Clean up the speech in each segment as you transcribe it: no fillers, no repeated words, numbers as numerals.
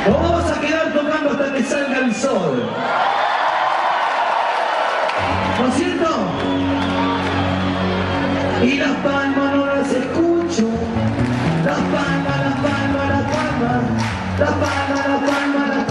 Nos vamos a quedar tocando hasta que salga el sol. ¿No es cierto? Y las palmas no las escucho. Las palmas, las palmas, las palmas. Las palmas, las palmas, las palmas.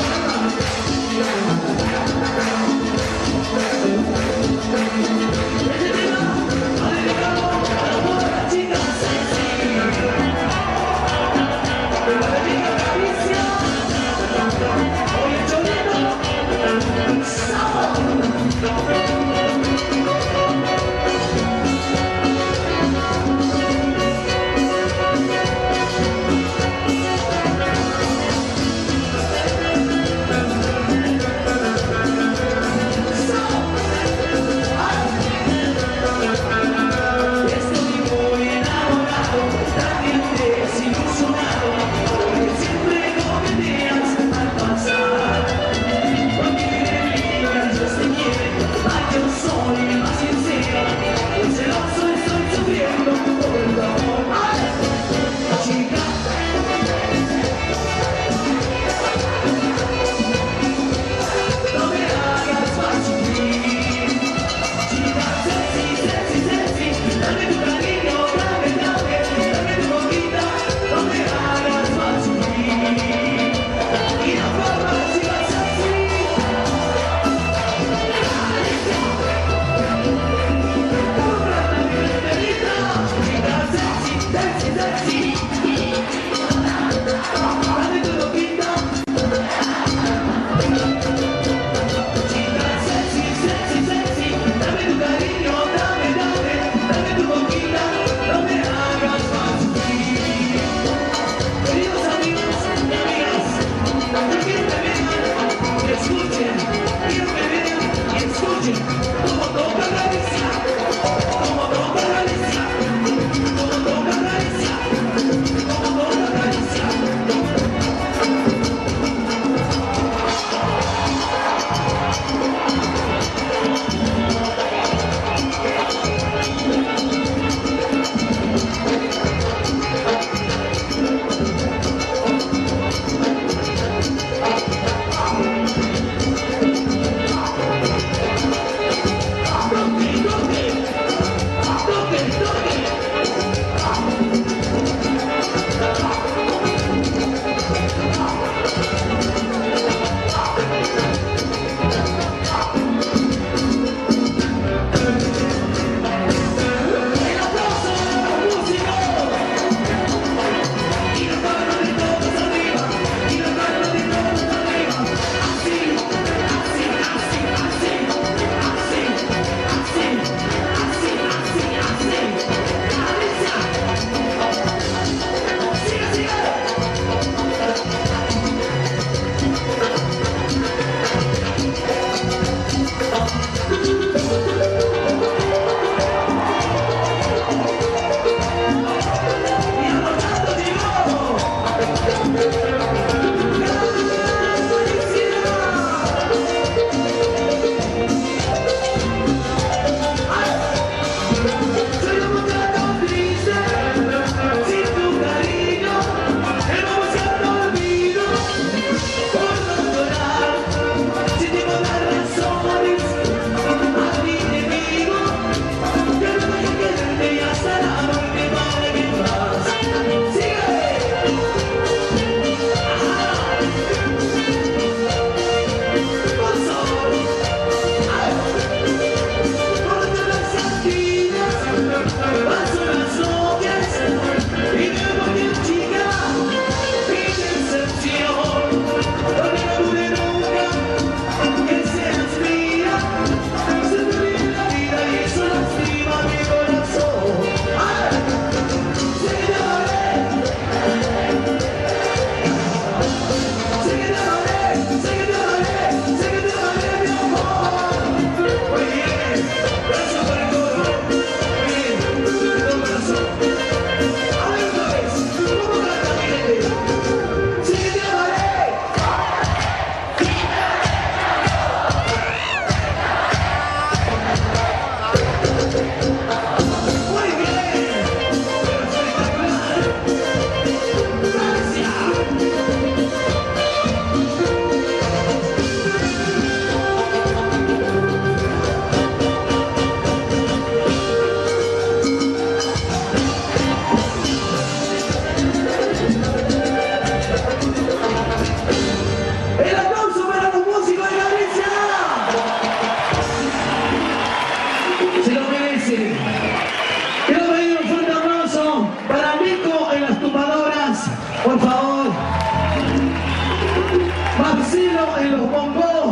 Marcelo en los bongos.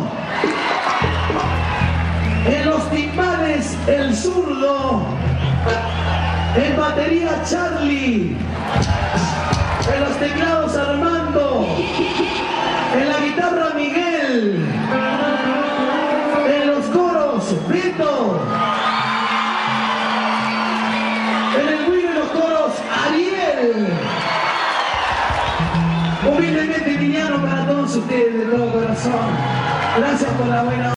En los timbales, el zurdo. En batería, Charlie. En los teclados, Armando. En la guitarra, Miguel. En los coros, Beto. En el guiro y los coros, Ariel. Humildemente, Emiliano, para todos ustedes de todo corazón. Gracias por la buena